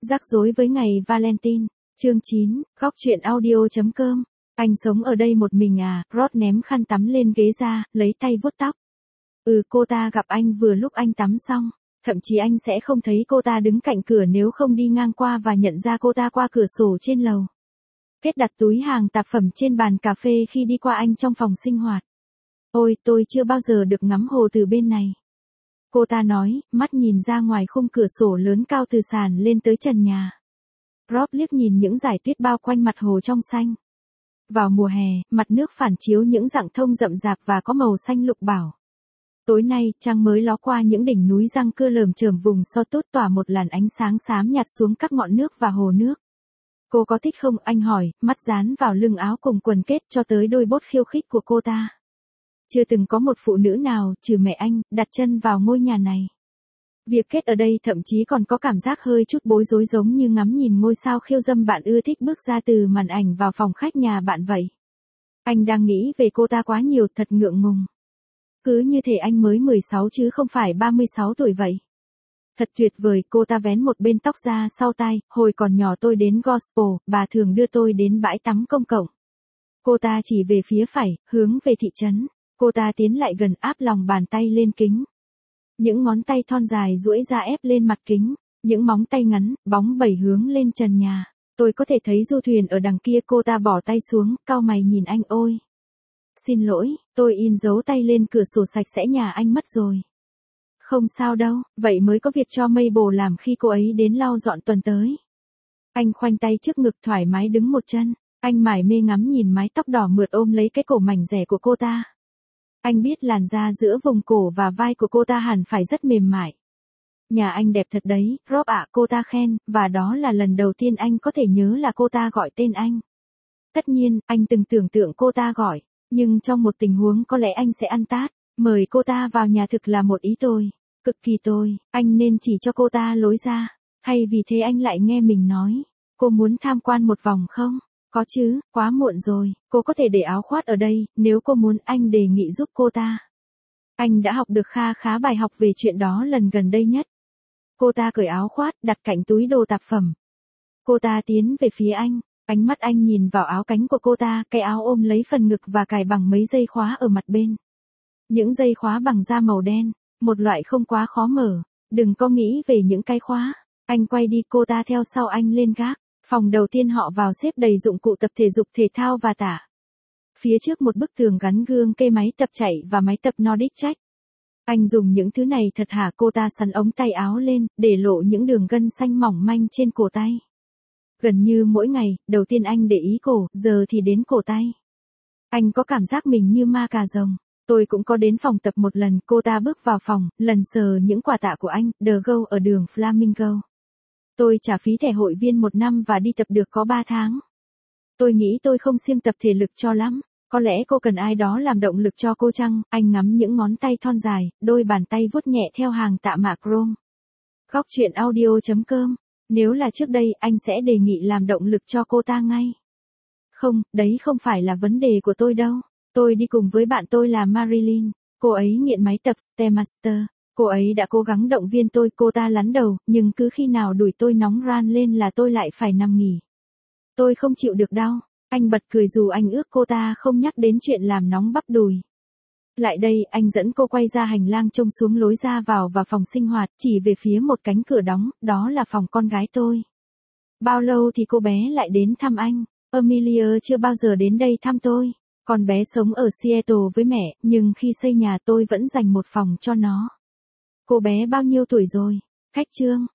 Rắc rối với ngày Valentine. Chương 9, góc truyện audio.com. Anh sống ở đây một mình à? Ross ném khăn tắm lên ghế ra, lấy tay vuốt tóc. Cô ta gặp anh vừa lúc anh tắm xong. Thậm chí anh sẽ không thấy cô ta đứng cạnh cửa nếu không đi ngang qua và nhận ra cô ta qua cửa sổ trên lầu. Kết đặt túi hàng tạp phẩm trên bàn cà phê khi đi qua anh trong phòng sinh hoạt. Ôi, tôi chưa bao giờ được ngắm hồ từ bên này. Cô ta nói, mắt nhìn ra ngoài khung cửa sổ lớn cao từ sàn lên tới trần nhà. Rob liếc nhìn những dải tuyết bao quanh mặt hồ trong xanh. Vào mùa hè, mặt nước phản chiếu những rặng thông rậm rạp và có màu xanh lục bảo. Tối nay, trăng mới ló qua những đỉnh núi răng cưa lởm chởm vùng so tốt tỏa một làn ánh sáng xám nhạt xuống các ngọn nước và hồ nước. Cô có thích không? Anh hỏi, mắt dán vào lưng áo cùng quần kết cho tới đôi bốt khiêu khích của cô ta. Chưa từng có một phụ nữ nào, trừ mẹ anh, đặt chân vào ngôi nhà này. Việc kết ở đây thậm chí còn có cảm giác hơi chút bối rối, giống như ngắm nhìn ngôi sao khiêu dâm bạn ưa thích bước ra từ màn ảnh vào phòng khách nhà bạn vậy. Anh đang nghĩ về cô ta quá nhiều, thật ngượng ngùng. Cứ như thể anh mới 16 chứ không phải 36 tuổi vậy. Thật tuyệt vời, cô ta vén một bên tóc ra sau tai, hồi còn nhỏ tôi đến Gospel, bà thường đưa tôi đến bãi tắm công cộng. Cô ta chỉ về phía phải, hướng về thị trấn. Cô ta tiến lại gần, áp lòng bàn tay lên kính. Những ngón tay thon dài duỗi ra ép lên mặt kính, những móng tay ngắn, bóng bẩy hướng lên trần nhà. Tôi có thể thấy du thuyền ở đằng kia. Cô ta bỏ tay xuống, cau mày nhìn anh. Ôi! Xin lỗi, tôi in dấu tay lên cửa sổ sạch sẽ nhà anh mất rồi. Không sao đâu, vậy mới có việc cho Mabel làm khi cô ấy đến lau dọn tuần tới. Anh khoanh tay trước ngực thoải mái đứng một chân. Anh mải mê ngắm nhìn mái tóc đỏ mượt ôm lấy cái cổ mảnh rẻ của cô ta. Anh biết làn da giữa vùng cổ và vai của cô ta hẳn phải rất mềm mại. Nhà anh đẹp thật đấy, Rob ạ, cô ta khen, và đó là lần đầu tiên anh có thể nhớ là cô ta gọi tên anh. Tất nhiên, anh từng tưởng tượng cô ta gọi, nhưng trong một tình huống có lẽ anh sẽ ăn tát, mời cô ta vào nhà thực là một ý tồi, cực kỳ tồi, anh nên chỉ cho cô ta lối ra, hay vì thế anh lại nghe mình nói, cô muốn tham quan một vòng không? Có chứ, quá muộn rồi, cô có thể để áo khoác ở đây, nếu cô muốn. Anh đề nghị giúp cô ta. Anh đã học được kha khá bài học về chuyện đó lần gần đây nhất. Cô ta cởi áo khoác, đặt cạnh túi đồ tạp phẩm. Cô ta tiến về phía anh, ánh mắt anh nhìn vào áo cánh của cô ta, cái áo ôm lấy phần ngực và cài bằng mấy dây khóa ở mặt bên. Những dây khóa bằng da màu đen, một loại không quá khó mở, đừng có nghĩ về những cái khóa. Anh quay đi, cô ta theo sau anh lên gác. Phòng đầu tiên họ vào xếp đầy dụng cụ tập thể dục thể thao và tả. Phía trước một bức tường gắn gương cây máy tập chạy và máy tập Nordic Track. Anh dùng những thứ này thật hả? Cô ta sắn ống tay áo lên, để lộ những đường gân xanh mỏng manh trên cổ tay. Gần như mỗi ngày, đầu tiên anh để ý cổ, giờ thì đến cổ tay. Anh có cảm giác mình như ma cà rồng. Tôi cũng có đến phòng tập một lần. Cô ta bước vào phòng, lần sờ những quả tạ của anh, The Go ở đường Flamingo. Tôi trả phí thẻ hội viên 1 năm và đi tập được có 3 tháng. Tôi nghĩ tôi không siêng tập thể lực cho lắm. Có lẽ cô cần ai đó làm động lực cho cô chăng? Anh ngắm những ngón tay thon dài, đôi bàn tay vuốt nhẹ theo hàng tạ mạ chrome. Góc truyện audio.com. Nếu là trước đây, anh sẽ đề nghị làm động lực cho cô ta ngay. Không, đấy không phải là vấn đề của tôi đâu. Tôi đi cùng với bạn tôi là Marilyn. Cô ấy nghiện máy tập Stairmaster. Cô ấy đã cố gắng động viên tôi. Cô ta lắn đầu, nhưng cứ khi nào đùi tôi nóng ran lên là tôi lại phải nằm nghỉ. Tôi không chịu được đau. Anh bật cười dù anh ước cô ta không nhắc đến chuyện làm nóng bắp đùi. Lại đây, anh dẫn cô quay ra hành lang trông xuống lối ra vào và phòng sinh hoạt, chỉ về phía một cánh cửa đóng, đó là phòng con gái tôi. Bao lâu thì cô bé lại đến thăm anh? Amelia chưa bao giờ đến đây thăm tôi. Con bé sống ở Seattle với mẹ, nhưng khi xây nhà tôi vẫn dành một phòng cho nó. Cô bé bao nhiêu tuổi rồi? Khách trương.